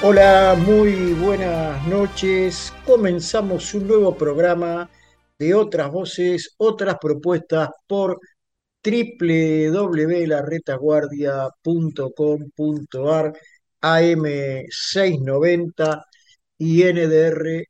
Hola, muy buenas noches. Comenzamos un nuevo programa de Otras Voces, Otras Propuestas por www.laretaguardia.com.ar, AM 690 y NDR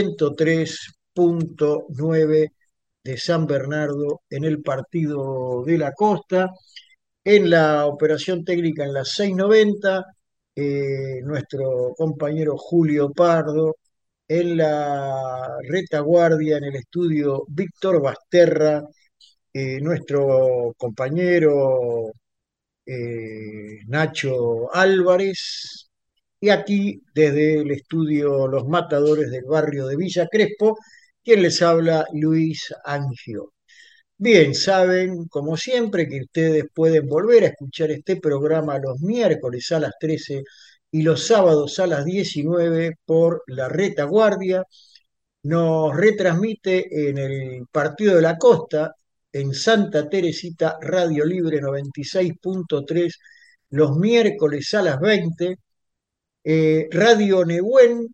103.9 de San Bernardo en el Partido de la Costa. En la operación técnica en las 690, nuestro compañero Julio Pardo. En la retaguardia, en el estudio, Víctor Basterra, nuestro compañero Nacho Álvarez. Y aquí, desde el estudio Los Matadores del barrio de Villa Crespo, quien les habla, Luis Angio. Bien, saben, como siempre, que ustedes pueden volver a escuchar este programa los miércoles a las 13 y los sábados a las 19 por la retaguardia. Nos retransmite en el Partido de la Costa, en Santa Teresita, Radio Libre 96.3, los miércoles a las 20. Radio Nehuen,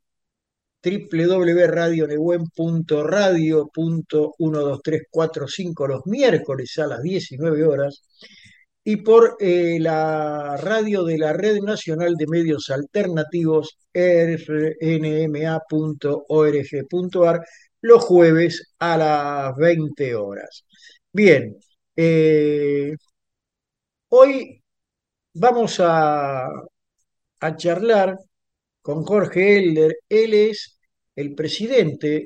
www.radionehuen.radio.12345, los miércoles a las 19 horas, y por la radio de la Red Nacional de Medios Alternativos, rnma.org.ar, los jueves a las 20 horas. Bien, eh, hoy vamos a charlar con Jorge Elder. Él es el presidente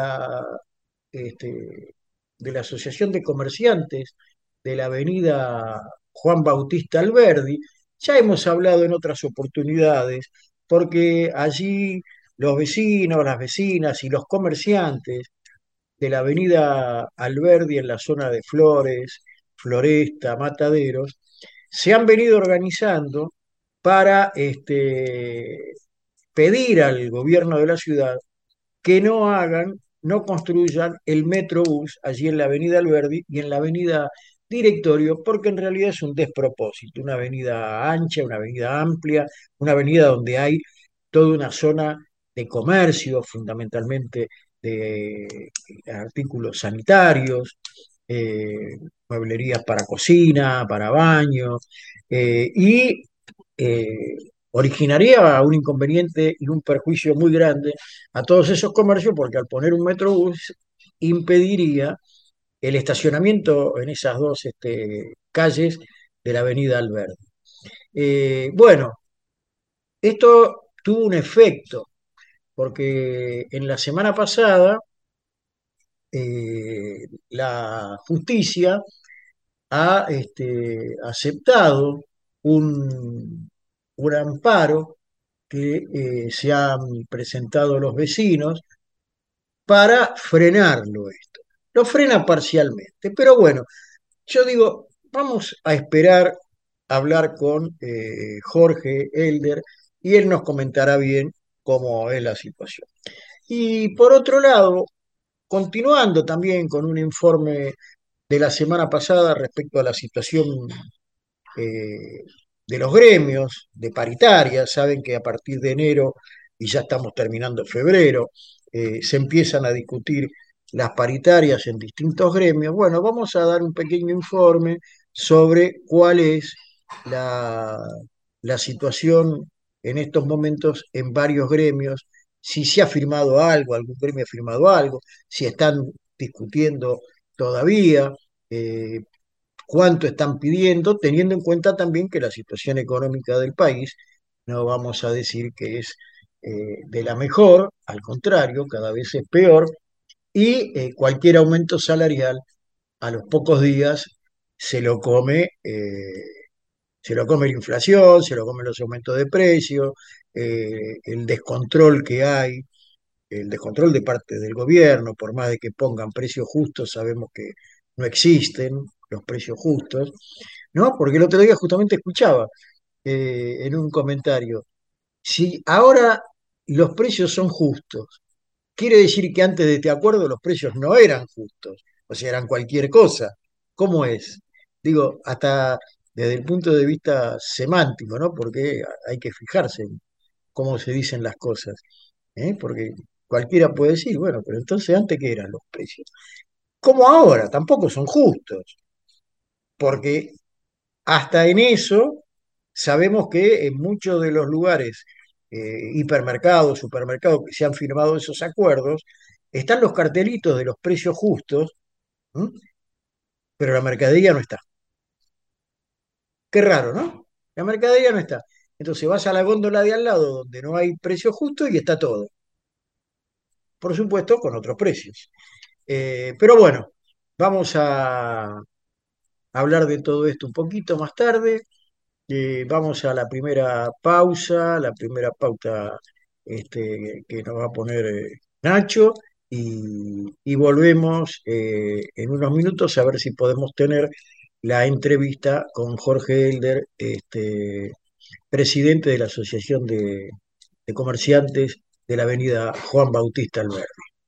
de la Asociación de Comerciantes de la avenida Juan Bautista Alberdi. Ya hemos hablado en otras oportunidades, porque allí los vecinos, las vecinas y los comerciantes de la avenida Alberdi en la zona de Flores, Floresta, Mataderos, se han venido organizando para pedir al gobierno de la ciudad que no construyan el Metrobús allí en la avenida Alberdi y en la avenida Directorio, porque en realidad es un despropósito, una avenida ancha, una avenida amplia, una avenida donde hay toda una zona de comercio, fundamentalmente de artículos sanitarios, eh, mueblerías para cocina, para baño, y eh, originaría un inconveniente y un perjuicio muy grande a todos esos comercios, porque al poner un metrobús impediría el estacionamiento en esas dos calles de la avenida Alberdi. Bueno, esto tuvo un efecto, porque en la semana pasada la justicia ha aceptado un amparo que se han presentado los vecinos para frenarlo esto. Lo frena parcialmente, pero bueno, yo digo, vamos a esperar a hablar con Jorge Elder y él nos comentará bien cómo es la situación. Y por otro lado, continuando también con un informe de la semana pasada respecto a la situación eh, de los gremios, de paritarias. Saben que a partir de enero, y ya estamos terminando febrero, se empiezan a discutir las paritarias en distintos gremios. Bueno, vamos a dar un pequeño informe sobre cuál es la, la situación en estos momentos en varios gremios, si se ha firmado algo, algún gremio ha firmado algo, si están discutiendo todavía, cuánto están pidiendo, teniendo en cuenta también que la situación económica del país, no vamos a decir que es de la mejor, al contrario, cada vez es peor, y cualquier aumento salarial a los pocos días se lo come, se lo come la inflación, se lo comen los aumentos de precios, el descontrol que hay, el descontrol de parte del gobierno. Por más de que pongan precios justos, sabemos que no existen los precios justos, ¿no? Porque el otro día justamente escuchaba en un comentario, si ahora los precios son justos, quiere decir que antes de este acuerdo los precios no eran justos, o sea, eran cualquier cosa. ¿Cómo es? Digo, hasta desde el punto de vista semántico, ¿no? Porque hay que fijarse cómo se dicen las cosas, ¿eh? Porque cualquiera puede decir, bueno, pero entonces antes qué eran los precios. Como ahora, tampoco son justos, porque hasta en eso sabemos que en muchos de los lugares, hipermercados, supermercados que se han firmado esos acuerdos, están los cartelitos de los precios justos, ¿m? Pero la mercadería no está. Qué raro, ¿no? La mercadería no está. Entonces vas a la góndola de al lado donde no hay precio justo y está todo. Por supuesto, con otros precios. Pero bueno, vamos a hablar de todo esto un poquito más tarde. Vamos a la primera pauta que nos va a poner Nacho, y volvemos en unos minutos a ver si podemos tener la entrevista con Jorge Elder, presidente de la Asociación de Comerciantes de la Avenida Juan Bautista Alberdi.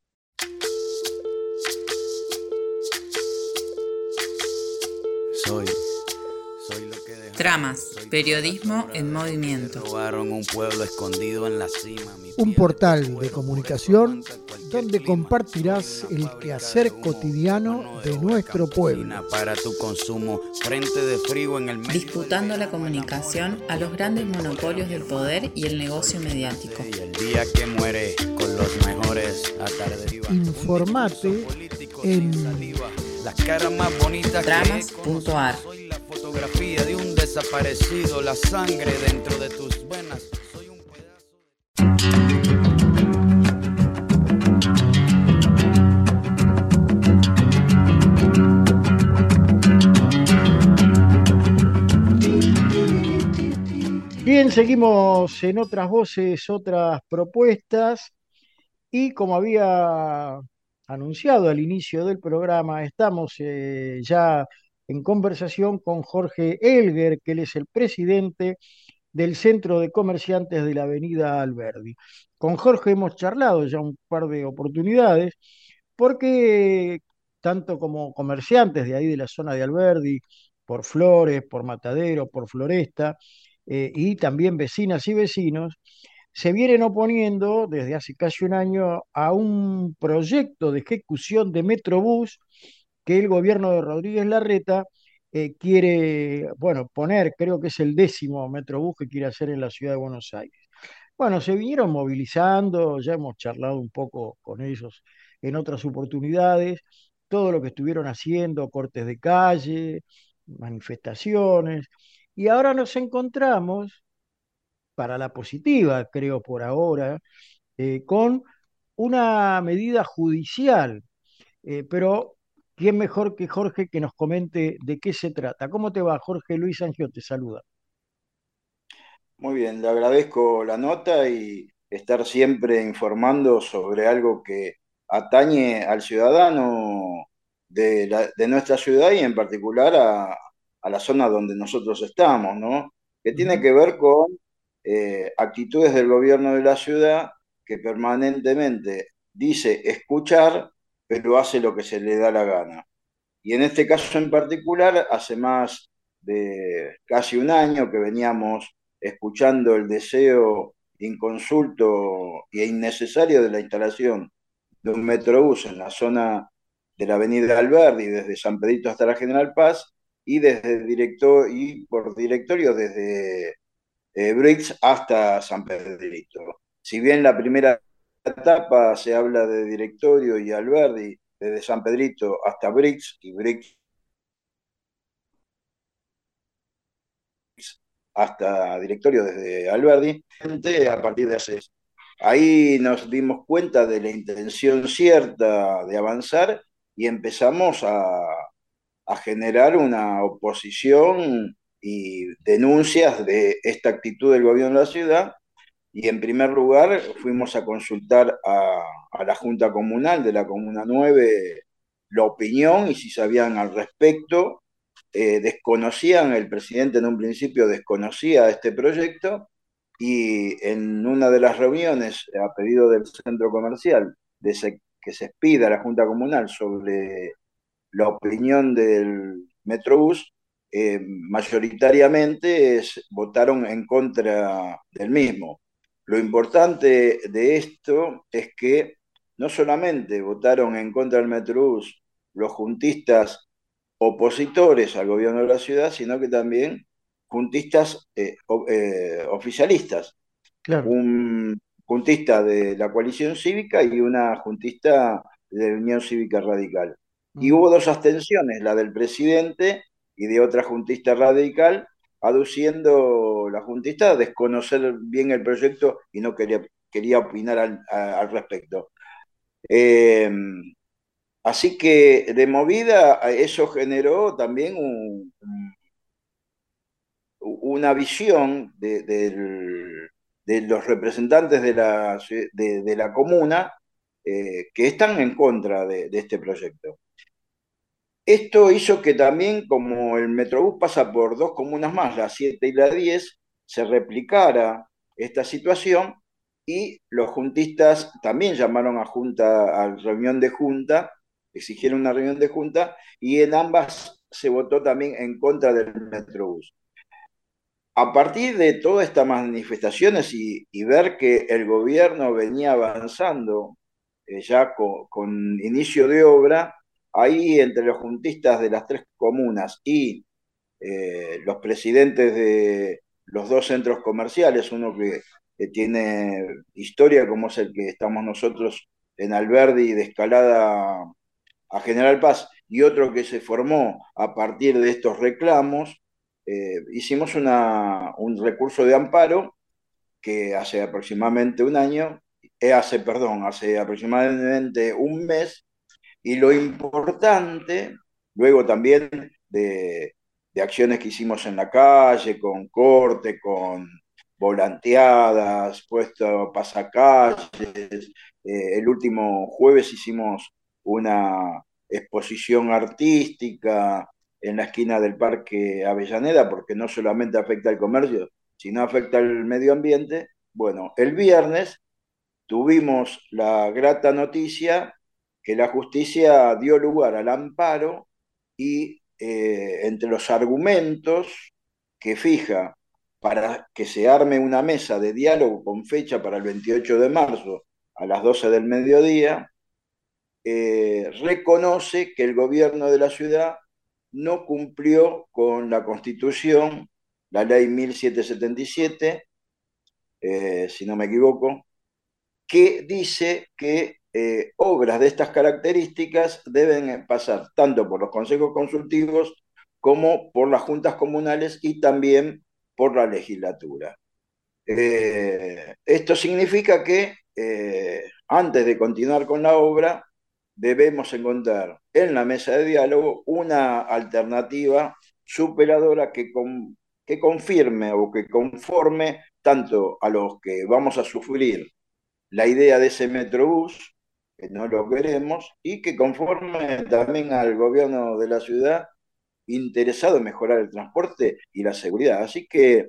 Soy, soy lo que dejó. Tramas, periodismo en movimiento. Robaron un pueblo escondido en la cima. Un portal de comunicación donde compartirás el quehacer cotidiano de nuestro pueblo. Para tu consumo, frente de frío en el medio. Disputando la comunicación a los grandes monopolios del poder y el negocio mediático. Y el día que muere con los mejores atardes. Informate en las caras más bonitas. Tramas.ar. Soy la fotografía de un desaparecido, la sangre dentro de tus venas. Soy un pedazo Bien, seguimos en otras voces, otras propuestas, y como había anunciado al inicio del programa, estamos ya en conversación con Jorge Elger, que él es el presidente del Centro de Comerciantes de la Avenida Alberdi. Con Jorge hemos charlado ya un par de oportunidades, porque tanto como comerciantes de ahí de la zona de Alberdi, por Flores, por Matadero, por Floresta, y también vecinas y vecinos, se vienen oponiendo desde hace casi un año a un proyecto de ejecución de Metrobús que el gobierno de Rodríguez Larreta quiere, bueno, poner, creo que es el 10º Metrobús que quiere hacer en la ciudad de Buenos Aires. Bueno, se vinieron movilizando, ya hemos charlado un poco con ellos en otras oportunidades, todo lo que estuvieron haciendo, cortes de calle, manifestaciones, y ahora nos encontramos, para la positiva, creo por ahora, con una medida judicial. Pero, ¿quién mejor que Jorge que nos comente de qué se trata? ¿Cómo te va, Jorge? Luis Angio te saluda. Muy bien, le agradezco la nota y estar siempre informando sobre algo que atañe al ciudadano de nuestra ciudad y en particular a la zona donde nosotros estamos, ¿no? Que tiene Ujú. que ver con actitudes del gobierno de la ciudad que permanentemente dice escuchar, pero hace lo que se le da la gana. Y en este caso en particular, hace más de casi un año que veníamos escuchando el deseo inconsulto e innecesario de la instalación de un metrobús en la zona de la Avenida Alberdi, desde San Pedrito hasta la General Paz, y y por directorio desde Brix hasta San Pedrito. Si bien la primera etapa se habla de directorio y Alberdi, desde San Pedrito hasta Brix, y Brix hasta directorio desde Alberdi, a partir de hace. Ahí nos dimos cuenta de la intención cierta de avanzar y empezamos a generar una oposición y denuncias de esta actitud del gobierno de la ciudad. Y en primer lugar fuimos a consultar a la Junta Comunal de la Comuna 9 la opinión y si sabían al respecto. Desconocían, el presidente en un principio desconocía este proyecto y en una de las reuniones a pedido del centro comercial que se expida a la Junta Comunal sobre la opinión del Metrobús, mayoritariamente votaron en contra del mismo. lo importante de esto es que no solamente votaron en contra del Metrobús los juntistas opositores al gobierno de la ciudad, sino que también juntistas oficialistas, Claro. un juntista de la coalición cívica y una juntista de la Unión Cívica Radical. Y Mm. hubo dos abstenciones, la del presidente y de otra juntista radical, aduciendo la juntista a desconocer bien el proyecto y no quería opinar al respecto. Eh, Así que de movida eso generó también una visión de los representantes de la comuna que están en contra de este proyecto. Esto hizo que también, como el Metrobús pasa por dos comunas más, la 7 y la 10, se replicara esta situación y los juntistas también llamaron a reunión de junta, exigieron una reunión de junta y en ambas se votó también en contra del Metrobús. A partir de todas estas manifestaciones y ver que el gobierno venía avanzando ya con inicio de obra, ahí entre los juntistas de las tres comunas y los presidentes de los dos centros comerciales, uno que tiene historia como es el que estamos nosotros en Alberdi de Escalada a General Paz y otro que se formó a partir de estos reclamos, hicimos un recurso de amparo que hace aproximadamente un año, hace aproximadamente un mes, y lo importante, luego también de acciones que hicimos en la calle, con corte, con volanteadas, puesto pasacalles. El último jueves hicimos una exposición artística en la esquina del Parque Avellaneda, porque no solamente afecta al comercio, sino afecta al medio ambiente. Bueno, el viernes tuvimos la grata noticia que la justicia dio lugar al amparo y entre los argumentos que fija para que se arme una mesa de diálogo con fecha para el 28 de marzo a las 12 del mediodía, reconoce que el gobierno de la ciudad no cumplió con la Constitución, la ley 1777, si no me equivoco, que dice que obras de estas características deben pasar tanto por los consejos consultivos como por las juntas comunales y también por la legislatura. Esto significa que antes de continuar con la obra debemos encontrar en la mesa de diálogo una alternativa superadora que confirme o que conforme tanto a los que vamos a sufrir la idea de ese Metrobús, que no lo queremos, y que conforme también al gobierno de la ciudad interesado en mejorar el transporte y la seguridad. Así que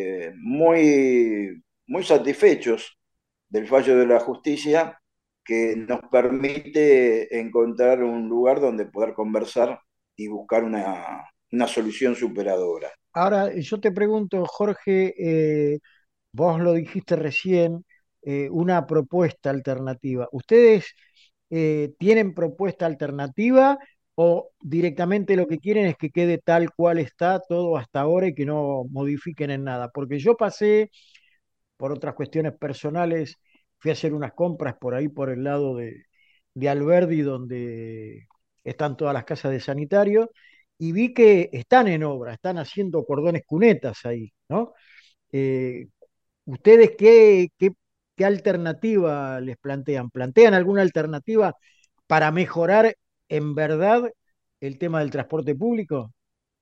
muy satisfechos del fallo de la justicia que nos permite encontrar un lugar donde poder conversar y buscar una solución superadora. Ahora, yo te pregunto, Jorge, vos lo dijiste recién, una propuesta alternativa. ¿Ustedes tienen propuesta alternativa o directamente lo que quieren es que quede tal cual está todo hasta ahora y que no modifiquen en nada? Porque yo pasé por otras cuestiones personales, fui a hacer unas compras por ahí, por el lado de Alberdi, donde están todas las casas de sanitario, y vi que están en obra, están haciendo cordones cunetas ahí, ¿no? Eh, ¿Ustedes qué alternativa les plantean? ¿Plantean alguna alternativa para mejorar en verdad el tema del transporte público?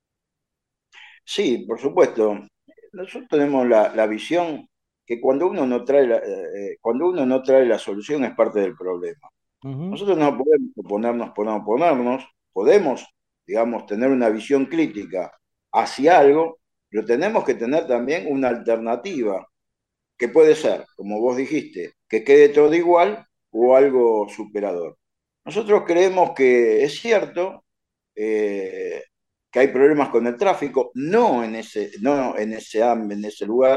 Sí, por supuesto. Nosotros tenemos la visión que cuando uno no trae la solución es parte del problema. Ujú. Nosotros no podemos oponernos por no oponernos, podemos, digamos, tener una visión crítica hacia algo, pero tenemos que tener también una alternativa, que puede ser, como vos dijiste, que quede todo igual o algo superador. Nosotros creemos que es cierto eh, que hay problemas con el tráfico, no en ese lugar,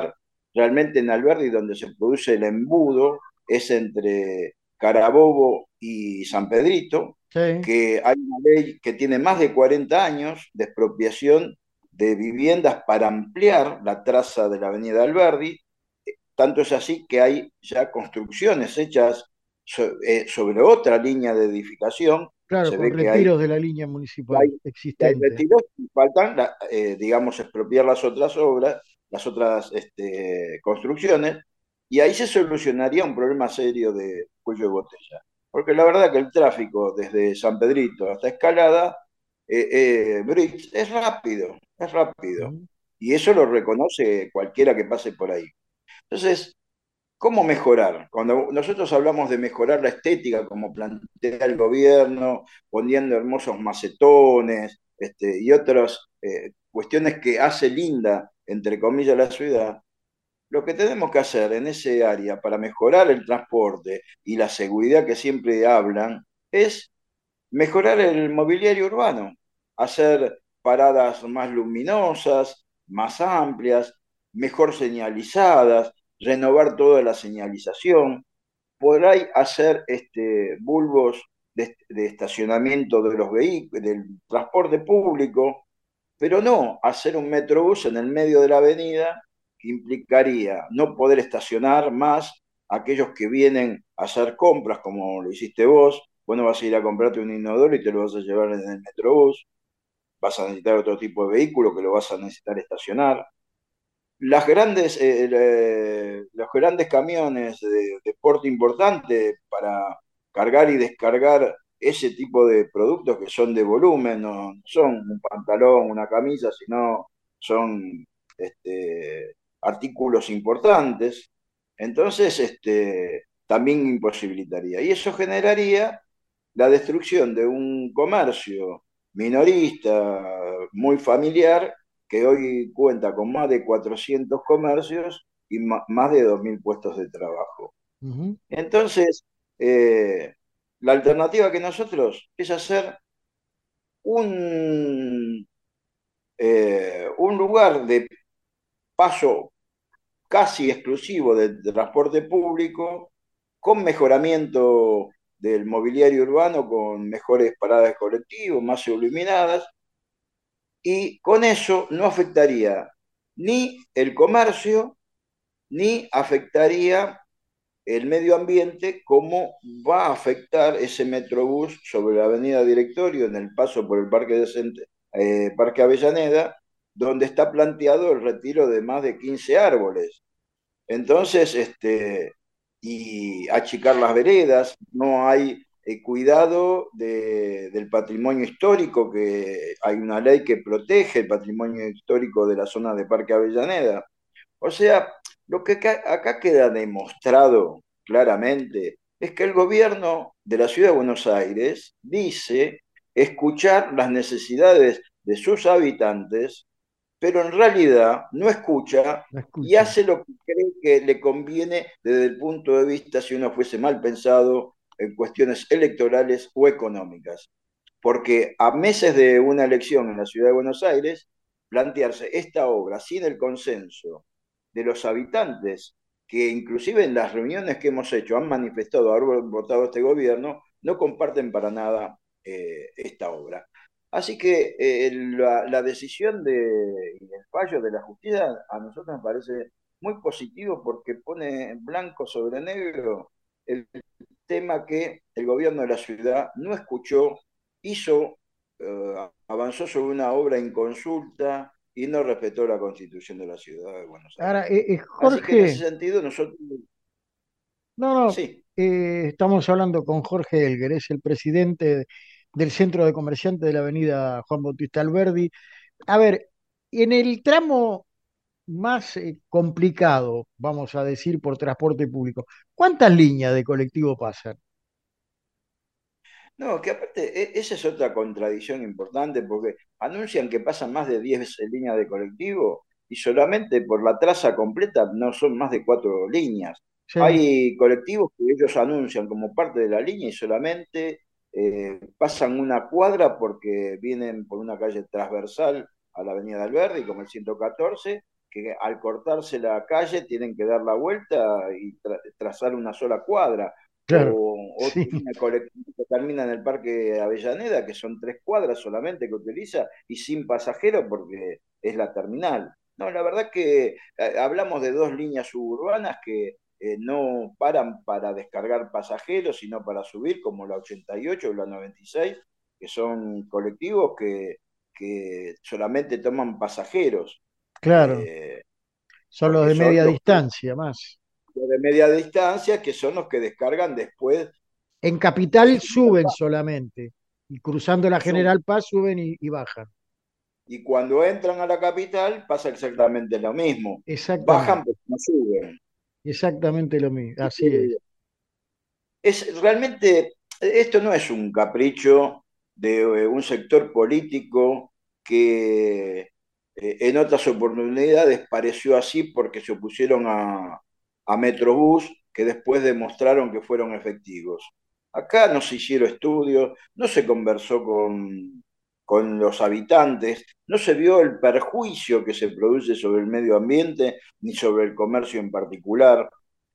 realmente en Alberdi donde se produce el embudo es entre Carabobo y San Pedrito, Sí, que hay una ley que tiene más de 40 años de expropiación de viviendas para ampliar la traza de la avenida Alberdi. Tanto es así que hay ya construcciones hechas sobre otra línea de edificación. claro, Se con ve que hay, retiros de la línea municipal hay existente. retiros y faltan, digamos, expropiar las otras obras, las otras construcciones, y ahí se solucionaría un problema serio de cuello de botella. Porque la verdad que el tráfico desde San Pedrito hasta Escalada, Bridge, es rápido, es rápido. Ujú. Y eso lo reconoce cualquiera que pase por ahí. Entonces, ¿cómo mejorar? Cuando nosotros hablamos de mejorar la estética, como plantea el gobierno, poniendo hermosos macetones y otras cuestiones que hace linda, entre comillas, la ciudad, lo que tenemos que hacer en ese área para mejorar el transporte y la seguridad que siempre hablan es mejorar el mobiliario urbano, hacer paradas más luminosas, más amplias, mejor señalizadas, renovar toda la señalización, por ahí hacer bulbos de estacionamiento de los vehículos, del transporte público, pero no hacer un metrobús en el medio de la avenida que implicaría no poder estacionar más aquellos que vienen a hacer compras, como lo hiciste vos. Vos no vas a ir a comprarte un inodoro y te lo vas a llevar en el metrobús, vas a necesitar otro tipo de vehículo que lo vas a necesitar estacionar. Los grandes camiones de porte importante para cargar y descargar ese tipo de productos que son de volumen, no son un pantalón, una camisa, sino son artículos importantes. Entonces, también imposibilitaría. Y eso generaría la destrucción de un comercio minorista, muy familiar, que hoy cuenta con más de 400 comercios y más de 2.000 puestos de trabajo. Ujú. Entonces, la alternativa que nosotros es hacer un, un lugar de paso casi exclusivo de transporte público, con mejoramiento del mobiliario urbano, con mejores paradas de colectivos, más iluminadas, y con eso no afectaría ni el comercio, ni afectaría el medio ambiente, como va a afectar ese Metrobús sobre la avenida Directorio en el paso por el Parque Avellaneda, donde está planteado el retiro de más de 15 árboles. Entonces, y achicar las veredas, no hay cuidado del patrimonio histórico, que hay una ley que protege el patrimonio histórico de la zona de Parque Avellaneda. O sea, lo que acá queda demostrado claramente es que el gobierno de la ciudad de Buenos Aires dice escuchar las necesidades de sus habitantes, pero en realidad no escucha La y escucha. hace lo que cree que le conviene desde el punto de vista, si uno fuese mal pensado, en cuestiones electorales o económicas. Porque a meses de una elección en la ciudad de Buenos Aires, plantearse esta obra sin el consenso de los habitantes, que inclusive en las reuniones que hemos hecho han manifestado haber votado este gobierno, no comparten para nada esta obra. Así que la decisión y el fallo de la justicia a nosotros nos parece muy positivo, porque pone blanco sobre negro el tema que el gobierno de la ciudad no escuchó, hizo, avanzó sobre una obra en consulta y no respetó la constitución de la ciudad de Buenos Ahora, Aires. Así que en ese Jorge, sentido nosotros, no, no, sí. estamos hablando con Jorge Elguer, es el presidente del Centro de Comerciantes de la Avenida Juan Bautista Alberdi. A ver, en el tramo más complicado, vamos a decir, por transporte público, ¿cuántas líneas de colectivo pasan? No, que aparte, esa es otra contradicción importante, porque anuncian que pasan más de 10 líneas de colectivo y solamente por la traza completa no son más de 4 líneas. Sí. Hay colectivos que ellos anuncian como parte de la línea y solamente pasan una cuadra porque vienen por una calle transversal a la Avenida Alberdi, como el 114, que al cortarse la calle tienen que dar la vuelta y trazar una sola cuadra, Claro, o sí, tiene una colectiva que termina en el Parque Avellaneda, que son 3 cuadras solamente que utiliza y sin pasajeros porque es la terminal. No, la verdad que hablamos de 2 líneas suburbanas que no paran para descargar pasajeros, sino para subir, como la 88 o la 96, que son colectivos que solamente toman pasajeros. claro. Eh, Son los Porque de son media los distancia más. de media distancia, que son los que descargan después. En Capital En suben solamente y cruzando la Sub- General Paz suben y bajan. y cuando entran a la capital pasa exactamente lo mismo. Bajan, Exactamente, pero no suben. exactamente lo mismo. Así es. Es realmente, esto no es un capricho de un sector político que en otras oportunidades pareció así porque se opusieron a Metrobús, que después demostraron que fueron efectivos. Acá no se hicieron estudios, no se conversó con los habitantes, no se vio el perjuicio que se produce sobre el medio ambiente ni sobre el comercio en particular.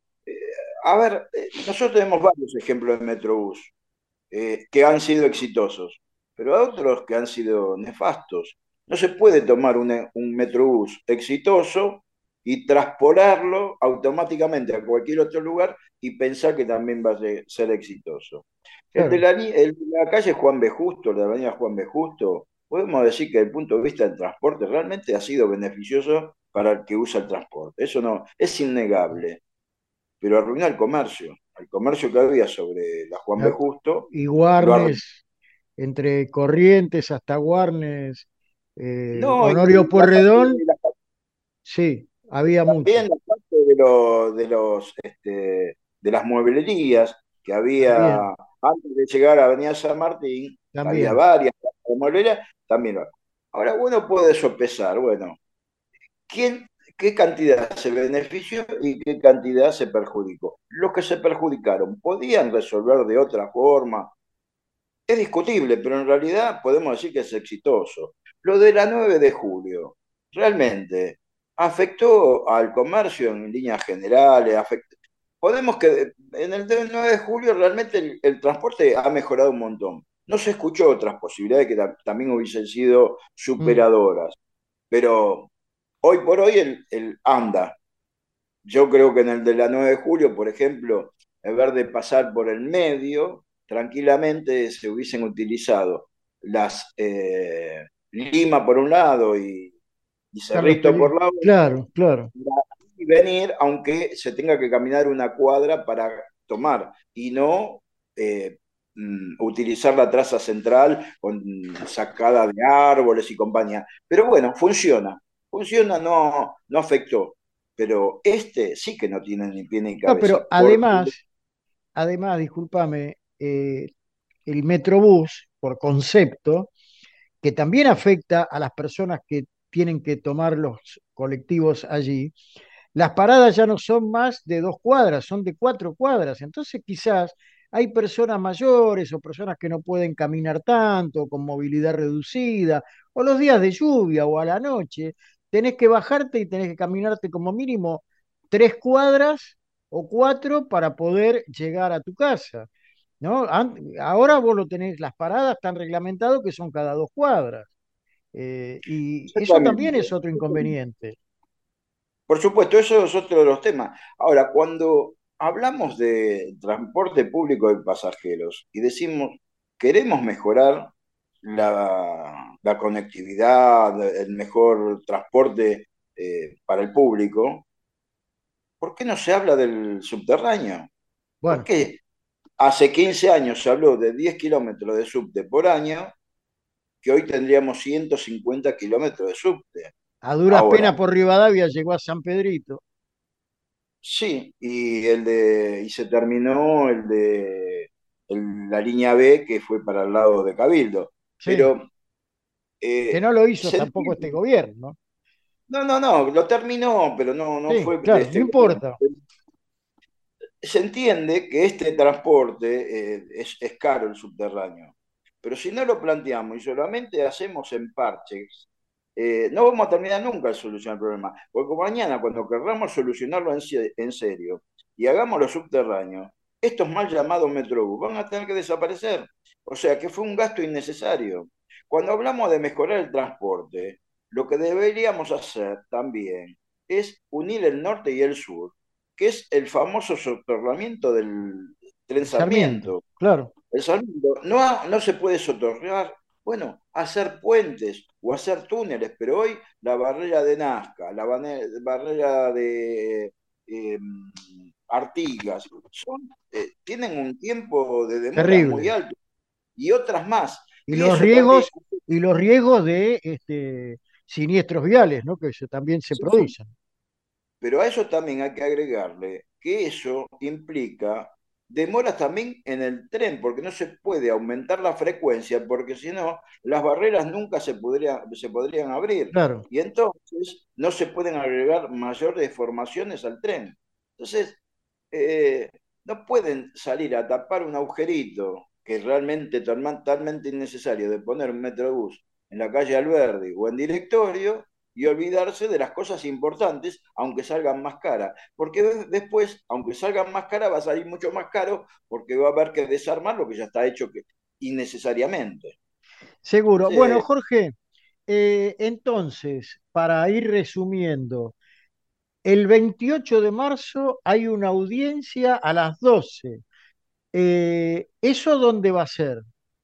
A ver, nosotros tenemos varios ejemplos de Metrobús que han sido exitosos, pero hay otros que han sido nefastos. No se puede tomar un Metrobús exitoso y traspolarlo automáticamente a cualquier otro lugar y pensar que también va a ser exitoso. Claro. El de la calle Juan B. Justo, la avenida Juan B. Justo, podemos decir que desde el punto de vista del transporte realmente ha sido beneficioso para el que usa el transporte. Eso no, es innegable, pero arruinó el comercio. El comercio que había sobre la Juan B. La- Justo Y lo arruinó. Warnes, entre Corrientes hasta Warnes, No, Honorio y la parte Pueyrredón, sí, había mucho. también la parte de las mueblerías que había También, antes de llegar a Avenida San Martín, había también. varias de mueblerías, también. Ahora uno puede sopesar, bueno, ¿quién, qué cantidad se benefició y qué cantidad se perjudicó? Los que se perjudicaron podían resolver de otra forma. Es discutible, pero en realidad podemos decir que es exitoso. Lo de la 9 de julio, realmente afectó al comercio en líneas generales. Podemos que en el 9 de julio realmente el transporte ha mejorado un montón. No se escuchó otras posibilidades que también hubiesen sido Mm. superadoras, pero hoy por hoy el anda. Yo creo que en el de la 9 de julio, por ejemplo, en vez de pasar por el medio, tranquilamente se hubiesen utilizado las Lima por un lado y Carlos Cerrito Peli. por la otra, Claro, claro. y venir, aunque se tenga que caminar una cuadra para tomar, y no utilizar la traza central con sacada de árboles y compañía. Pero bueno, funciona, no, no afectó. Pero este sí que no tiene ni pie ni No, cabeza, pero porque además, discúlpame, el Metrobús, por concepto, que también afecta a las personas que tienen que tomar los colectivos allí, las paradas ya no son más de 2 cuadras, son de 4 cuadras. Entonces quizás hay personas mayores o personas que no pueden caminar tanto, con movilidad reducida, o los días de lluvia o a la noche, tenés que bajarte y tenés que caminarte como mínimo 3 cuadras o 4 para poder llegar a tu casa. ¿No? Ahora vos lo tenés, las paradas están reglamentadas que son cada 2 cuadras. Y eso también es exactamente. otro inconveniente. Por supuesto, eso es otro de los temas. Ahora, cuando hablamos de transporte público de pasajeros y decimos, queremos mejorar la conectividad, el mejor transporte para el público, ¿por qué no se habla del subterráneo? ¿Por Bueno, qué hace 15 años se habló de 10 kilómetros de subte por año, que hoy tendríamos 150 kilómetros de subte? a duras penas Ahora, por Rivadavia llegó a San Pedrito. sí, y se terminó la línea B que fue para el lado de Cabildo. Sí, Pero que eh, no lo hizo se tampoco este entiende. gobierno. No, no, no, lo terminó, pero no, no Sí, fue de claro, no este gobierno. importa. Se entiende que este transporte es caro el subterráneo, pero si no lo planteamos y solamente hacemos en parches, no vamos a terminar nunca de solucionar el problema, porque mañana cuando querramos solucionarlo en serio y hagamos los subterráneos, estos mal llamados Metrobús van a tener que desaparecer. O sea que fue un gasto innecesario. Cuando hablamos de mejorar el transporte, lo que deberíamos hacer también es unir el norte y el sur, que es el famoso soterramiento del tren El Sarmiento, Sarmiento. claro. El Sarmiento no se puede soterrar, bueno, hacer puentes o hacer túneles, pero hoy la barrera de Nazca, barrera de eh, Artigas, tienen un tiempo de demora muy Terrible. alto y otras más. Y Y eso también, los riesgos de siniestros viales, ¿no? También se sí, sí, producen. pero a eso también hay que agregarle que eso implica demoras también en el tren, porque no se puede aumentar la frecuencia, porque si no, las barreras nunca se podrían abrir. Claro. Y entonces no se pueden agregar mayores deformaciones al tren. Entonces, eh, no pueden salir a tapar un agujerito que es realmente totalmente innecesario de poner un metrobús en la calle Alberdi o en directorio y olvidarse de las cosas importantes, aunque salgan más caras. Porque después, aunque salgan más caras, va a salir mucho más caro porque va a haber que desarmar lo que ya está hecho innecesariamente. Seguro. Bueno, Entonces, Jorge, entonces, para ir resumiendo, el 28 de marzo hay una audiencia a las 12. ¿Eso dónde va a ser?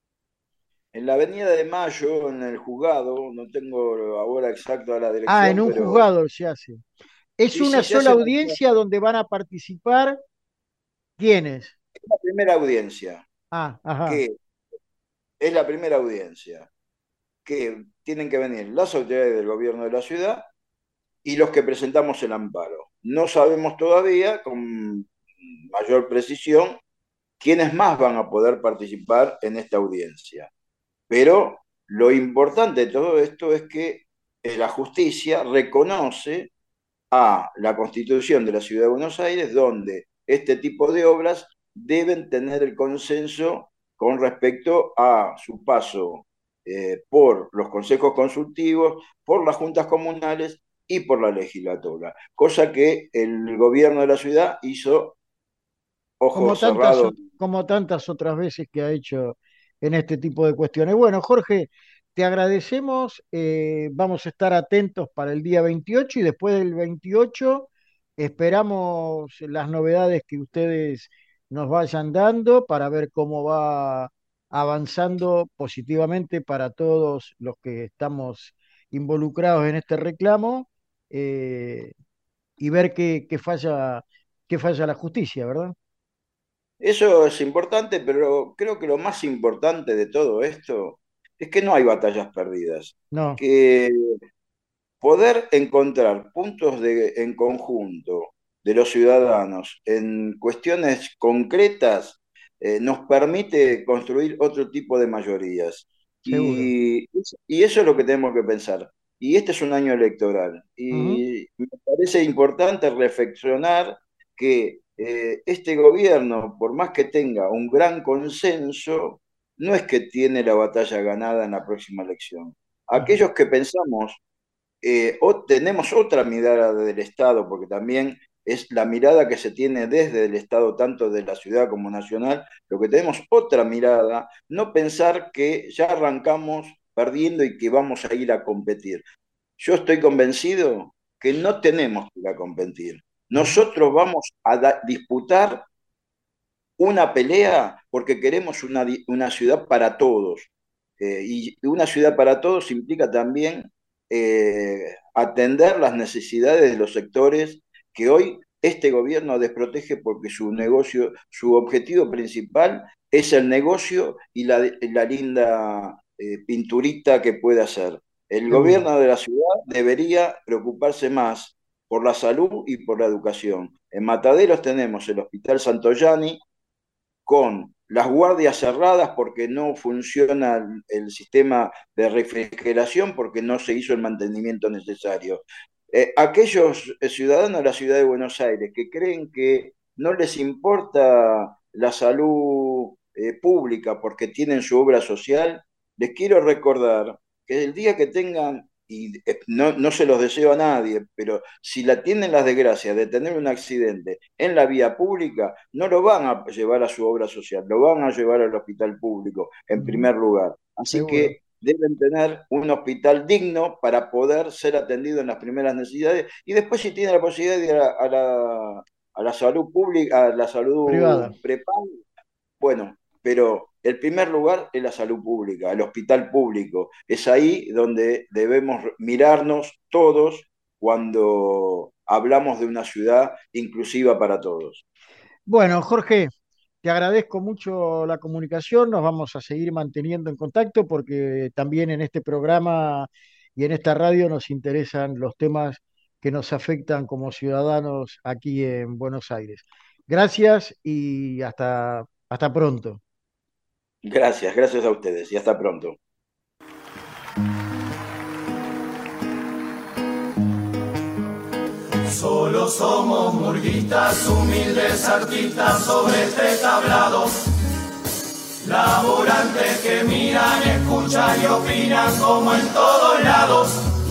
en la Avenida de Mayo, en el juzgado, no tengo ahora exacta la Ah, en dirección, un pero juzgado se hace. ¿Es sí, una sí, se sola hace audiencia donde van a participar quiénes? la primera audiencia, Ah, ajá. que es la primera audiencia, que tienen que venir las autoridades del gobierno de la ciudad y los que presentamos el amparo. No sabemos todavía con mayor precisión quiénes más van a poder participar en esta audiencia. Pero lo importante de todo esto es que la justicia reconoce a la Constitución de la Ciudad de Buenos Aires, donde este tipo de obras deben tener el consenso con respecto a su paso por los consejos consultivos, por las juntas comunales y por la legislatura, cosa que el gobierno de la ciudad hizo ojos cerrados. Como tantas otras veces que ha hecho en este tipo de cuestiones. Bueno, Jorge, te agradecemos. Vamos a estar atentos para el día 28 y después del 28 esperamos las novedades que ustedes nos vayan dando para ver cómo va avanzando positivamente para todos los que estamos involucrados en este reclamo, eh, y ver qué falla la justicia, ¿verdad? Eso es importante, pero creo que lo más importante de todo esto es que no hay batallas perdidas, No, que poder encontrar en conjunto de los ciudadanos en cuestiones concretas nos permite construir otro tipo de mayorías. seguro. Y eso es lo que tenemos que pensar. Y este es un año electoral. Ujú. Y me parece importante reflexionar que este gobierno, por más que tenga un gran consenso, no es que tiene la batalla ganada en la próxima elección. Ujú. Aquellos que pensamos o tenemos otra mirada del Estado, porque también es la mirada que se tiene desde el Estado, tanto de la ciudad como nacional, lo que tenemos otra mirada, no pensar que ya arrancamos perdiendo y que vamos a ir a competir. Yo estoy convencido que no tenemos que ir a competir. Ujú. Nosotros vamos a disputar una pelea porque queremos una ciudad para todos. Y una ciudad para todos implica también atender las necesidades de los sectores que hoy este gobierno desprotege porque su negocio, su objetivo principal es el negocio y la linda pinturita que puede hacer. El Seguro. gobierno de la ciudad debería preocuparse más por la salud y por la educación. En Mataderos tenemos el Hospital Santoyani, con las guardias cerradas porque no funciona el sistema de refrigeración, porque no se hizo el mantenimiento necesario. Aquellos ciudadanos de la ciudad de Buenos Aires que creen que no les importa la salud pública porque tienen su obra social, les quiero recordar que el día que tengan no se los deseo a nadie, pero si la tienen las desgracias de tener un accidente en la vía pública, no lo van a llevar a su obra social, lo van a llevar al hospital público en Ujú, primer lugar. Así seguro. que deben tener un hospital digno para poder ser atendido en las primeras necesidades y después si tienen la posibilidad de ir a la salud pública, a la Privada. salud prepaga, bueno, pero el primer lugar es la salud pública, el hospital público. Es ahí donde debemos mirarnos todos cuando hablamos de una ciudad inclusiva para todos. Bueno, Jorge, te agradezco mucho la comunicación. Nos vamos a seguir manteniendo en contacto porque también en este programa y en esta radio nos interesan los temas que nos afectan como ciudadanos aquí en Buenos Aires. Gracias y hasta pronto. Gracias, gracias a ustedes y hasta pronto. Solo somos murguitas, humildes artistas sobre este tablado. Laburantes que miran, escuchan y opinan como en todos lados.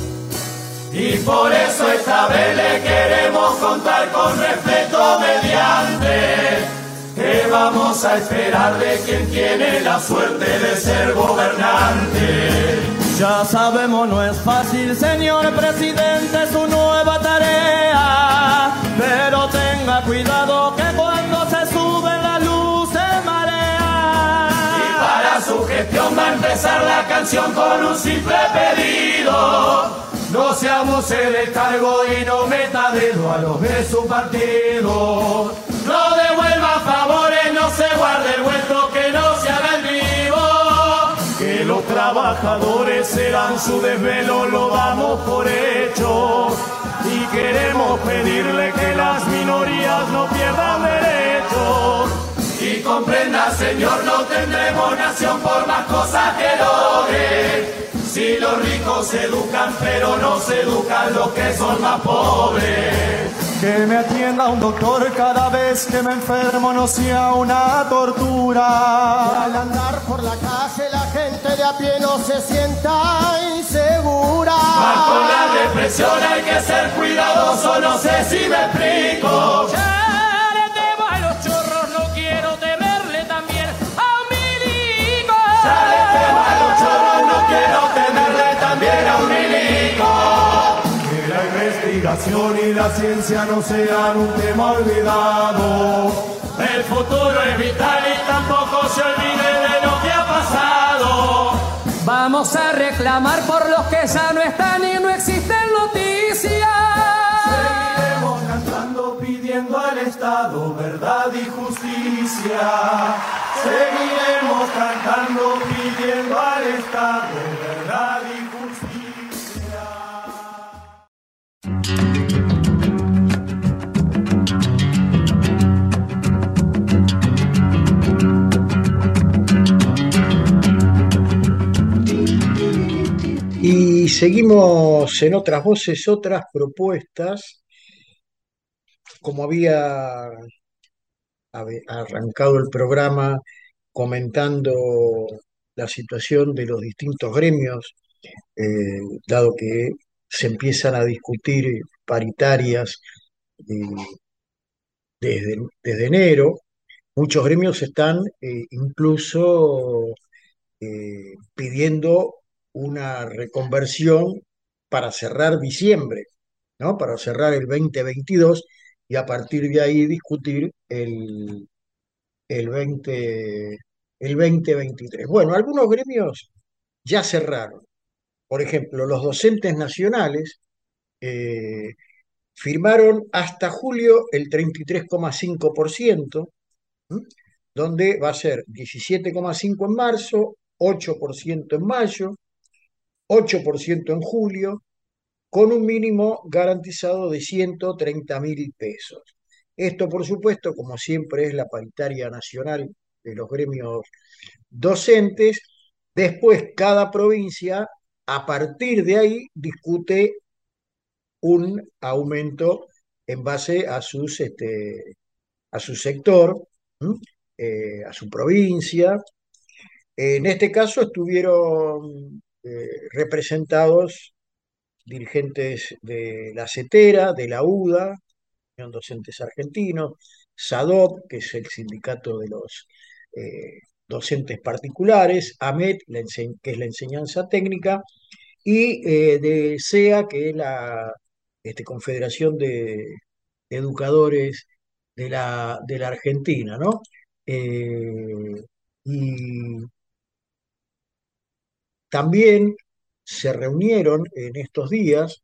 Y por eso esta vez le queremos contar con respeto mediante que vamos a esperar de quien tiene la suerte de ser gobernante. Ya sabemos no es fácil, señor presidente, su nueva tarea, pero tenga cuidado que cuando se sube la luz se marea. Y para su gestión va a empezar la canción con un simple pedido: no seamos el descargo y no meta dedo a los de su partido. No devuelva favores, no se guarde el vuelto, que no se haga el vivo. Que los trabajadores serán su desvelo, lo damos por hecho. Y queremos pedirle que las minorías no pierdan derechos. Y comprenda, señor, no tendremos nación por más cosas que logre. Si los ricos se educan, pero no se educan los que son más pobres. Que me atienda un doctor cada vez que me enfermo, no sea una tortura. Y al andar por la calle la gente de a pie no se sienta insegura. Más con la depresión hay que ser cuidadoso, no sé si me explico. Ya le temo a los chorros, no quiero temerle también a un milico. Ya le temo a los chorros, no quiero temerle también a un milico. Que la investigación y la ciencia no sean un tema olvidado. El futuro es vital y tampoco se olvide de lo que ha pasado. Vamos a reclamar por los que ya no están y no existen noticias. Seguiremos cantando pidiendo al Estado verdad y justicia. Seguiremos cantando pidiendo al Estado verdad y justicia. Y seguimos en otras voces, otras propuestas, como había arrancado el programa comentando la situación de los distintos gremios, dado que se empiezan a discutir paritarias eh, desde enero. Muchos gremios están incluso pidiendo una reconversión para cerrar diciembre, ¿no? Para cerrar el 2022 y a partir de ahí discutir el 20, el 2023. Bueno, algunos gremios ya cerraron. Por ejemplo, los docentes nacionales eh, firmaron hasta julio el 33,5%, ¿m? Donde va a ser 17,5% en marzo, 8% en mayo, 8% en julio, con un mínimo garantizado de 130.000 pesos. Esto, por supuesto, como siempre es la paritaria nacional de los gremios docentes, después cada provincia, a partir de ahí, discute un aumento en base a su sector, ¿m? A su provincia. En este caso estuvieron representados dirigentes de la CETERA, de la UDA, Unión Docentes Argentinos, SADOP, que es el sindicato de los docentes particulares, AMET, que es la enseñanza técnica, y de SEA, que es la Confederación de Educadores de la Argentina, ¿no? Y también se reunieron en estos días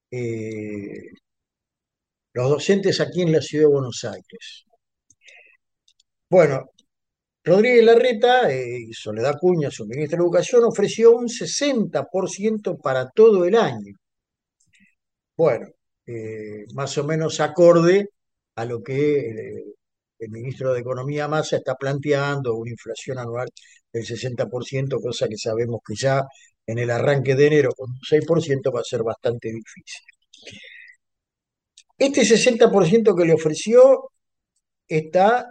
los docentes aquí en la ciudad de Buenos Aires. Bueno, Rodríguez Larreta y Soledad Cuña, su ministra de Educación, ofreció un 60% para todo el año. Bueno, más o menos acorde a lo que el ministro de Economía Massa está planteando, una inflación anual del 60%, cosa que sabemos que ya en el arranque de enero con un 6% va a ser bastante difícil. Este 60% que le ofreció está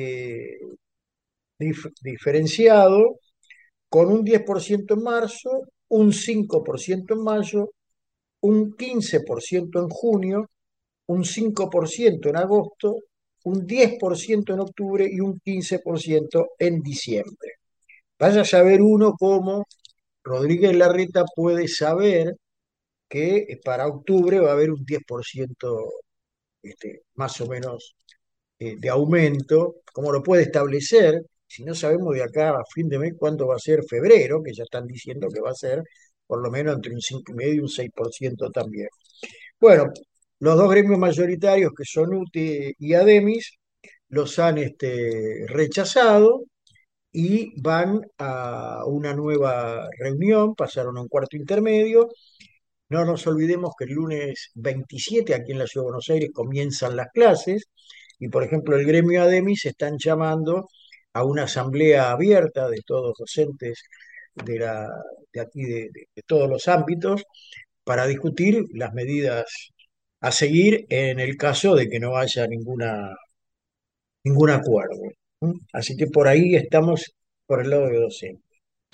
diferenciado con un 10% en marzo, un 5% en mayo, un 15% en junio, un 5% en agosto, un 10% en octubre y un 15% en diciembre. Vaya a saber uno cómo Rodríguez Larreta puede saber que para octubre va a haber un 10% más o menos de aumento, cómo lo puede establecer si no sabemos de acá a fin de mes cuánto va a ser febrero, que ya están diciendo que va a ser por lo menos entre un 5,5 y un 6% también. Bueno, los dos gremios mayoritarios, que son UTE y ADEMIS, los han rechazado y van a una nueva reunión, pasaron a un cuarto intermedio. No nos olvidemos que el lunes 27 aquí en la Ciudad de Buenos Aires comienzan las clases y, por ejemplo, el gremio ADEMIS están llamando a una asamblea abierta de todos los docentes de aquí, de todos los ámbitos, para discutir las medidas a seguir en el caso de que no haya ningún acuerdo. Así que por ahí estamos por el lado de docentes.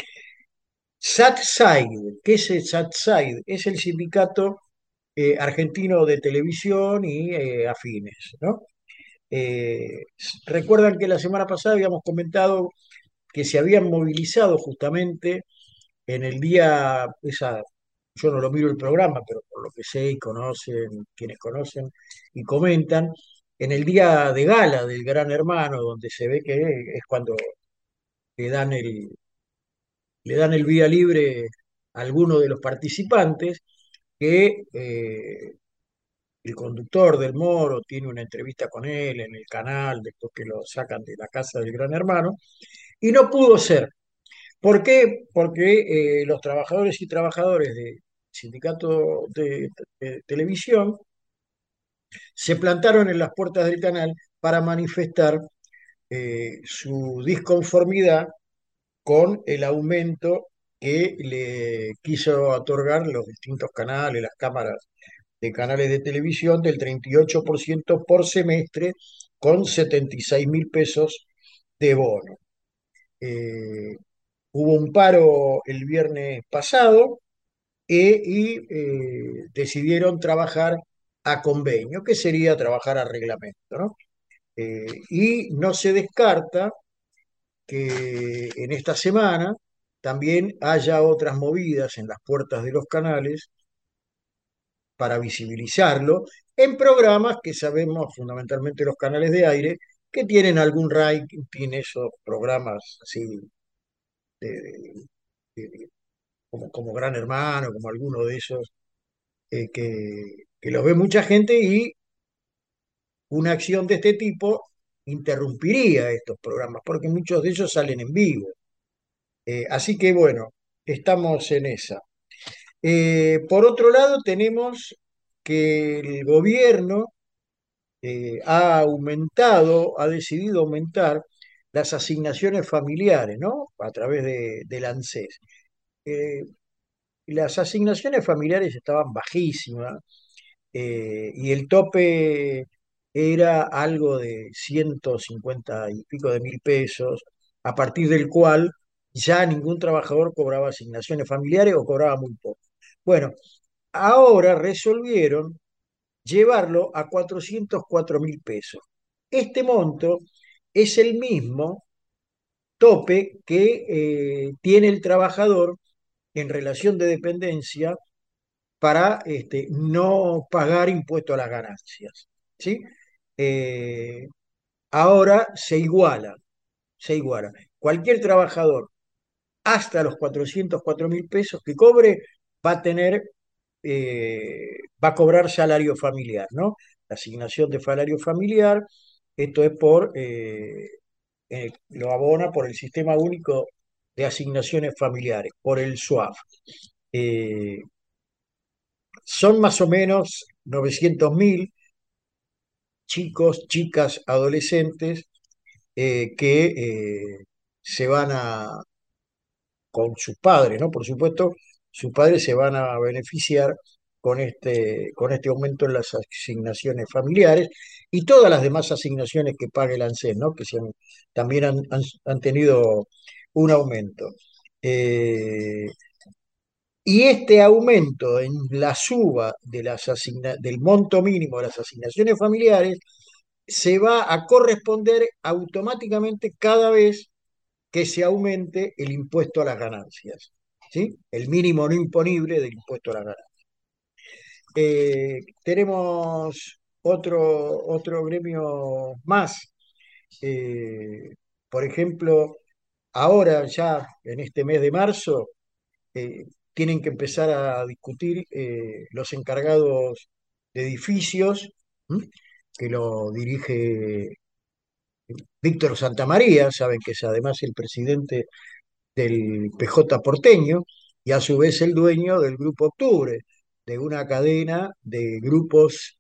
SATSAID, ¿qué es el SATSAID? Es el sindicato argentino de televisión y afines, ¿no? Eh, Recuerdan que la semana pasada habíamos comentado que se habían movilizado justamente en el día, yo no lo miro el programa, pero por lo que sé y conocen, quienes conocen y comentan, en el día de gala del Gran Hermano, donde se ve que es cuando le dan le dan el vía libre a alguno de los participantes, que el conductor del Moro tiene una entrevista con él en el canal, después que lo sacan de la casa del Gran Hermano, y no pudo ser. ¿Por qué? Porque los trabajadores y trabajadoras del sindicato de televisión se plantaron en las puertas del canal para manifestar su disconformidad con el aumento que le quiso otorgar los distintos canales, las cámaras de canales de televisión del 38% por semestre, con 76.000 pesos de bono. Eh, Hubo un paro el viernes pasado y decidieron trabajar a convenio, que sería trabajar a reglamento, ¿no? Y no se descarta que en esta semana también haya otras movidas en las puertas de los canales para visibilizarlo en programas que sabemos, fundamentalmente los canales de aire, que tienen algún rating, esos programas así de, como Gran Hermano, como alguno de esos, que los ve mucha gente, y una acción de este tipo interrumpiría estos programas, porque muchos de ellos salen en vivo. Así que bueno, estamos en esa. Por otro lado, tenemos que el gobierno ha decidido aumentar las asignaciones familiares, ¿no? A través del ANSES. Eh, las asignaciones familiares estaban bajísimas, y el tope era algo de 150 y pico de mil pesos, a partir del cual ya ningún trabajador cobraba asignaciones familiares o cobraba muy poco. Bueno, ahora resolvieron llevarlo a 404.000 pesos. Este monto es el mismo tope que tiene el trabajador en relación de dependencia para no pagar impuesto a las ganancias. ¿Sí? Eh, ahora se iguala. Cualquier trabajador hasta los 404.000 pesos que cobre va a tener, va a cobrar salario familiar, ¿no? La asignación de salario familiar, esto es lo abona por el Sistema Único de Asignaciones Familiares, por el SUAF. Eh, son más o menos 900.000 chicos, chicas, adolescentes que se van con sus padres, ¿no? Por supuesto, sus padres se van a beneficiar con este aumento en las asignaciones familiares y todas las demás asignaciones que pague el ANSES, ¿no? También han tenido un aumento. Eh, y este aumento en la suba del monto mínimo de las asignaciones familiares se va a corresponder automáticamente cada vez que se aumente el impuesto a las ganancias, ¿sí? El mínimo no imponible del impuesto a las ganancias. Tenemos otro gremio más. Eh, por ejemplo, ahora ya en este mes de marzo eh, tienen que empezar a discutir los encargados de edificios, ¿m? Que lo dirige Víctor Santamaría, saben que es además el presidente del PJ porteño y a su vez el dueño del Grupo Octubre, de una cadena de grupos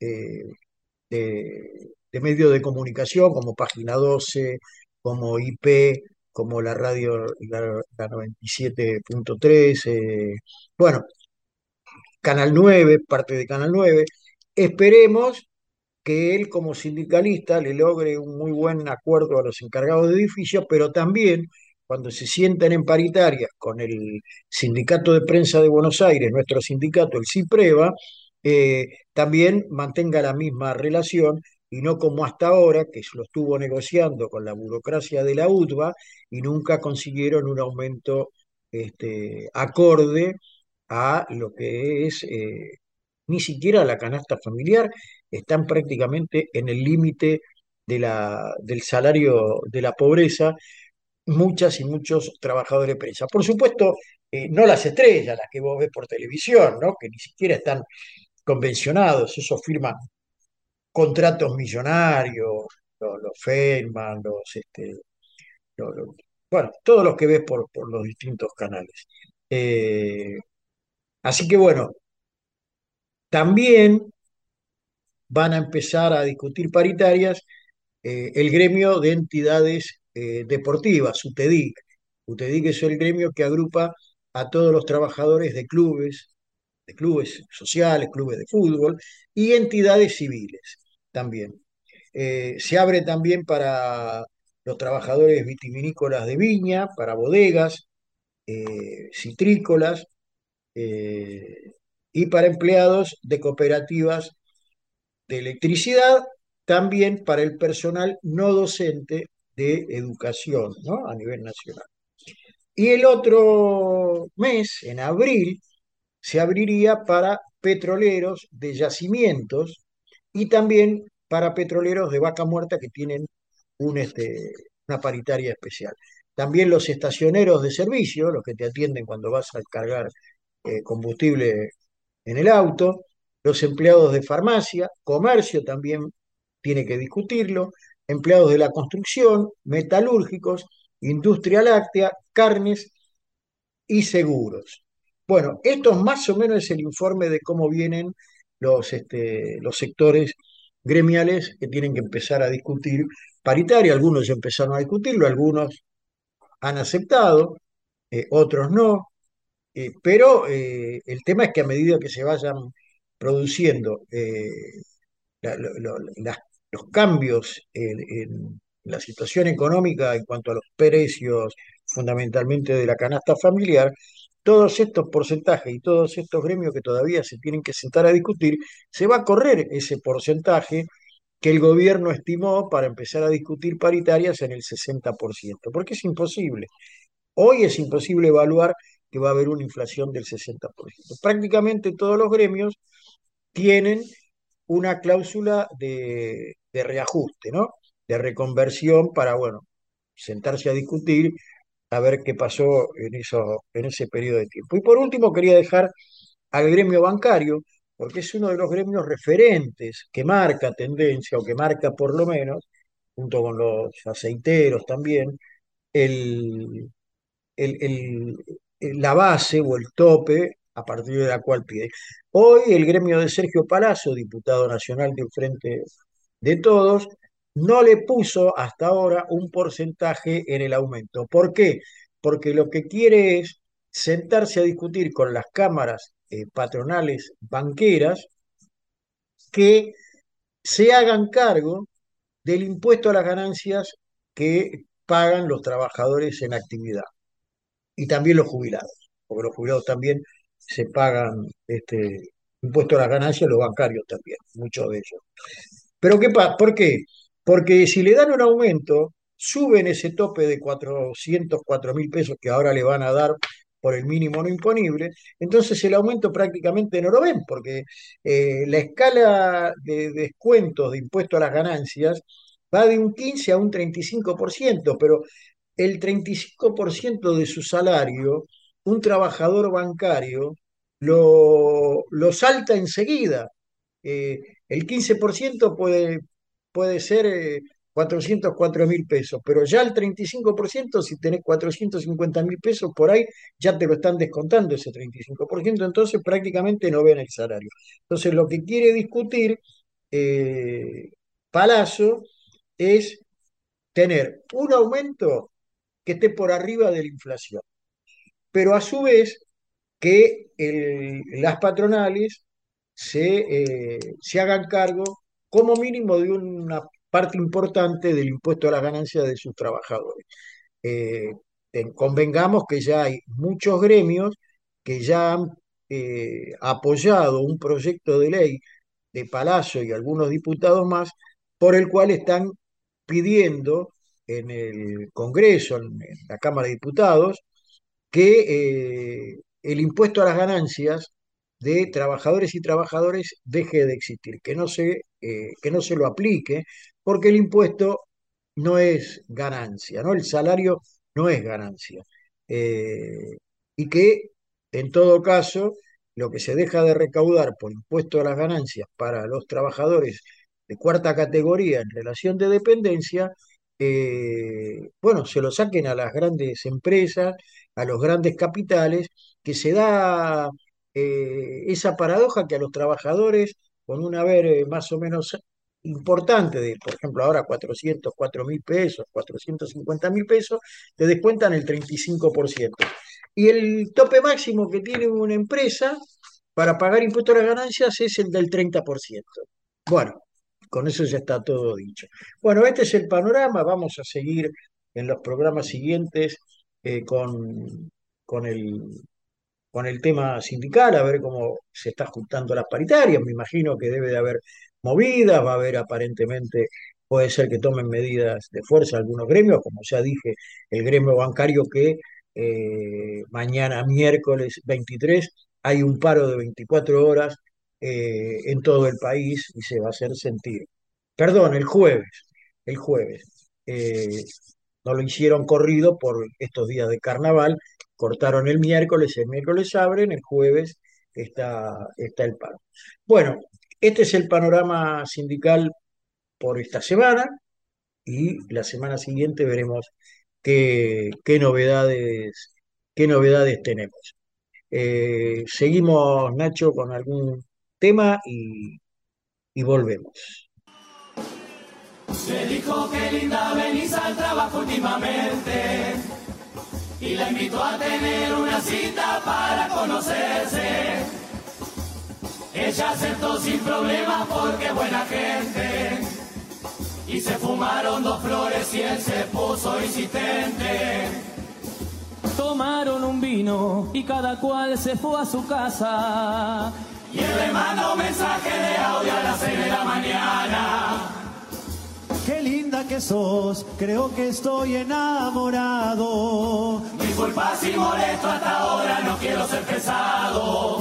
de medios de comunicación como Página 12, como IP, como la radio, la 97.3, bueno, Canal 9, parte de Canal 9. Esperemos que él como sindicalista le logre un muy buen acuerdo a los encargados de edificios, pero también cuando se sienten en paritarias con el Sindicato de Prensa de Buenos Aires, nuestro sindicato, el CIPREVA, también mantenga la misma relación y no como hasta ahora, que lo estuvo negociando con la burocracia de la UTBA y nunca consiguieron un aumento acorde a lo que es ni siquiera la canasta familiar, están prácticamente en el límite del salario de la pobreza, muchas y muchos trabajadores de prensa. Por supuesto, no las estrellas, las que vos ves por televisión, ¿no? Que ni siquiera están convencionados, esos firman contratos millonarios, los Feynman, los- los- bueno, todos los que ves por los distintos canales. Eh, así que bueno, también van a empezar a discutir paritarias el gremio de entidades deportivas, UTEDIC. UTEDIC es el gremio que agrupa a todos los trabajadores de clubes sociales, clubes de fútbol y entidades civiles también. Se abre también para los trabajadores vitivinícolas de viña, para bodegas, citrícolas eh, y para empleados de cooperativas de electricidad, también para el personal no docente de educación, ¿no? A nivel nacional. Y el otro mes, en abril, se abriría para petroleros de yacimientos y también para petroleros de vaca muerta que tienen un, este, una paritaria especial. También los estacioneros de servicio, los que te atienden cuando vas a cargar combustible en el auto, los empleados de farmacia, comercio también tiene que discutirlo, empleados de la construcción, metalúrgicos, industria láctea, carnes y seguros. Bueno, esto más o menos es el informe de cómo vienen los sectores gremiales que tienen que empezar a discutir paritaria. Algunos ya empezaron a discutirlo, algunos han aceptado, otros no. Pero el tema es que a medida que se vayan produciendo las- los cambios en la situación económica en cuanto a los precios, fundamentalmente de la canasta familiar, todos estos porcentajes y todos estos gremios que todavía se tienen que sentar a discutir, se va a correr ese porcentaje que el gobierno estimó para empezar a discutir paritarias en el 60%, porque es imposible. Hoy es imposible evaluar que va a haber una inflación del 60%. Prácticamente todos los gremios tienen una cláusula de reajuste, ¿no? De reconversión para, bueno, sentarse a discutir a ver qué pasó en ese periodo de tiempo. Y por último, quería dejar al gremio bancario, porque es uno de los gremios referentes que marca tendencia, o que marca por lo menos, junto con los aceiteros también, el, la base o el tope a partir de la cual pide. Hoy el gremio de Sergio Palazzo, diputado nacional del Frente de Todos, no le puso hasta ahora un porcentaje en el aumento. ¿Por qué? Porque lo que quiere es sentarse a discutir con las cámaras patronales banqueras que se hagan cargo del impuesto a las ganancias que pagan los trabajadores en actividad y también los jubilados, porque los jubilados también se pagan impuesto a las ganancias, los bancarios también, muchos de ellos. Pero ¿por qué? Porque si le dan un aumento, suben ese tope de 404.000 pesos que ahora le van a dar por el mínimo no imponible, entonces el aumento prácticamente no lo ven, porque la escala de descuentos de impuesto a las ganancias va de un 15 a un 35%, pero el 35% de su salario, un trabajador bancario lo salta enseguida. Eh, el 15% puede ser 404.000 pesos, pero ya el 35%, si tenés 450.000 pesos por ahí, ya te lo están descontando ese 35%, entonces prácticamente no ven el salario. Entonces lo que quiere discutir eh, Palazzo es tener un aumento que esté por arriba de la inflación, pero a su vez que las patronales se hagan cargo como mínimo de una parte importante del impuesto a las ganancias de sus trabajadores. Eh, Convengamos que ya hay muchos gremios que ya han apoyado un proyecto de ley de Palazzo y algunos diputados más, por el cual están pidiendo en el Congreso, en la Cámara de Diputados, que el impuesto a las ganancias de trabajadores y trabajadores deje de existir, que no se lo aplique, porque el impuesto no es ganancia, ¿no? El salario no es ganancia. Eh, y que, en todo caso, lo que se deja de recaudar por impuesto a las ganancias para los trabajadores de cuarta categoría en relación de dependencia, bueno, se lo saquen a las grandes empresas, a los grandes capitales, que se da esa paradoja que a los trabajadores, con un haber más o menos importante, de por ejemplo ahora 404.000 pesos, 450.000 pesos, te descuentan el 35%. Y el tope máximo que tiene una empresa para pagar impuestos a las ganancias es el del 30%. Bueno, con eso ya está todo dicho. Bueno, este es el panorama. Vamos a seguir en los programas siguientes con el, con el tema sindical, a ver cómo se está ajustando las paritarias. Me imagino que debe de haber movidas, va a haber aparentemente, puede ser que tomen medidas de fuerza algunos gremios, como ya dije, el gremio bancario que mañana miércoles 23 hay un paro de 24 horas en todo el país y se va a hacer sentir. Perdón, el jueves. No lo hicieron corrido por estos días de carnaval, cortaron el miércoles abren, el jueves está el paro. Bueno, este es el panorama sindical por esta semana y la semana siguiente veremos qué novedades tenemos. Seguimos, Nacho, con algún tema y volvemos. Le dijo que linda venís al trabajo últimamente y la invitó a tener una cita para conocerse. Ella aceptó sin problema porque es buena gente y se fumaron 2 flores y él se puso insistente. tomaron un vino y cada cual se fue a su casa. Y él le manda un mensaje de audio a las 6 de la mañana. Qué linda que sos, creo que estoy enamorado. Disculpa si molesto hasta ahora, no quiero ser pesado.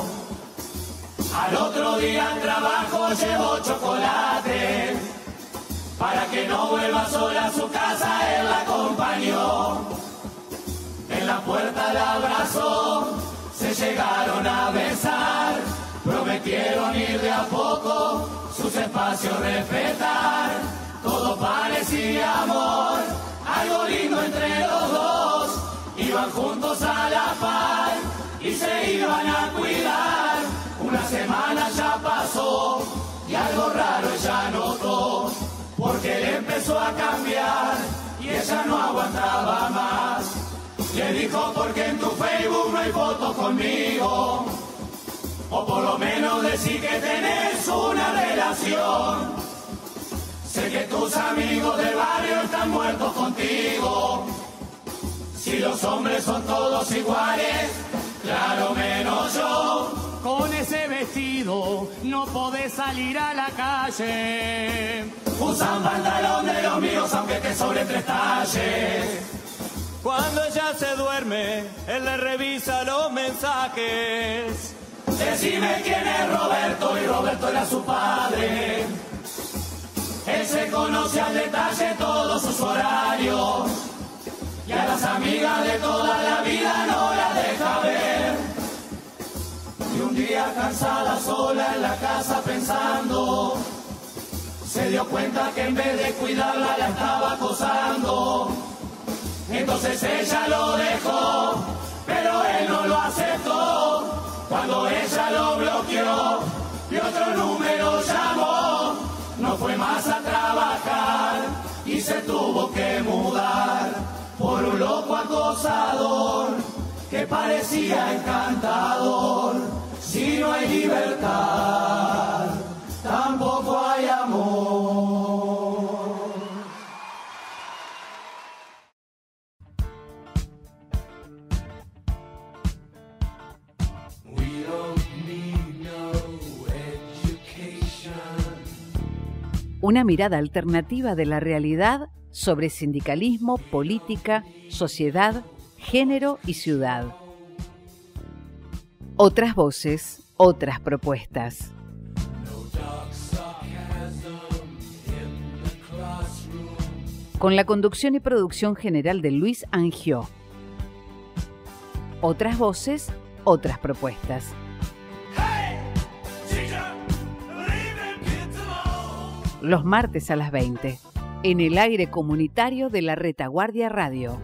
Al otro día al trabajo llevo chocolate. Para que no vuelva sola a su casa, él la acompañó. En la puerta la abrazó, se llegaron a besar. Prometieron ir de a poco, sus espacios respetar. Todo parecía amor, algo lindo entre los dos. Iban juntos a la par y se iban a cuidar. Una semana ya pasó y algo raro ella notó. Porque él empezó a cambiar y ella no aguantaba más. Le dijo, porque en tu Facebook no hay fotos conmigo. O por lo menos decir que tenés una relación. Sé que tus amigos del barrio están muertos contigo. Si los hombres son todos iguales, claro menos yo. Con ese vestido no podés salir a la calle. Usan pantalón de los míos aunque te sobre 3 talles. Cuando ella se duerme, él le revisa los mensajes. Decime quién es Roberto, y Roberto era su padre. Él se conoce al detalle todos sus horarios. Y a las amigas de toda la vida no las deja ver. Y un día cansada sola en la casa pensando, se dio cuenta que en vez de cuidarla la estaba acosando. Entonces ella lo dejó, pero él no lo aceptó. Cuando ella lo bloqueó y otro número llamó, no fue más a trabajar y se tuvo que mudar por un loco acosador que parecía encantador. Si no hay libertad, tampoco hay amor. Una mirada alternativa de la realidad sobre sindicalismo, política, sociedad, género y ciudad. Otras voces, otras propuestas. Con la conducción y producción general de Luis Angió. Otras voces, otras propuestas. Los martes a las 20, en el aire comunitario de la Retaguardia Radio.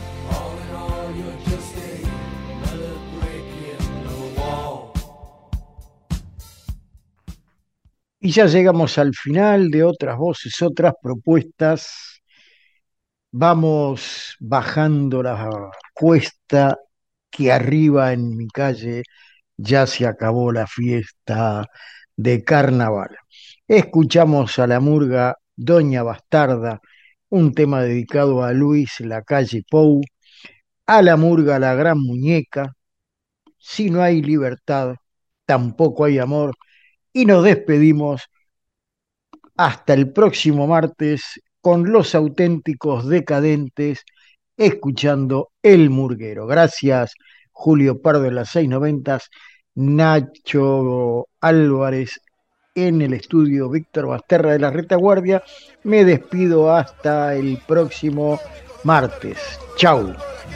Y ya llegamos al final de Otras Voces, Otras Propuestas. Vamos bajando la cuesta que arriba en mi calle ya se acabó la fiesta de carnaval. Escuchamos a la murga Doña Bastarda, un tema dedicado a Luis Lacalle Pou, a la murga La Gran Muñeca, Si no hay libertad, tampoco hay amor, y nos despedimos hasta el próximo martes con Los Auténticos Decadentes, escuchando El Murguero. Gracias, Julio Pardo en las 690, Nacho Álvarez en el estudio, Víctor Basterra de la Retaguardia. Me despido hasta el próximo martes. Chau.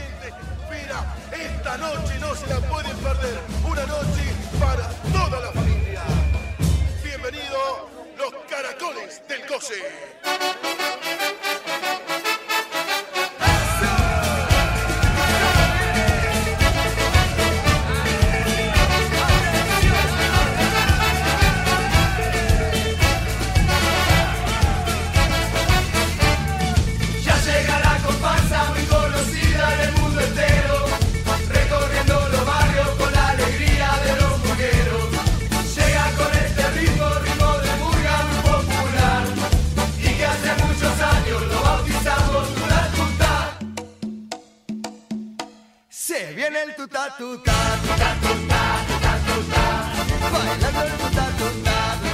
Esta noche no se la pueden perder. Una noche para toda la familia. Bienvenido los Caracoles del Coce. tuta tuta, tuta tuta, tuta tuta, bailando el tuta tuta.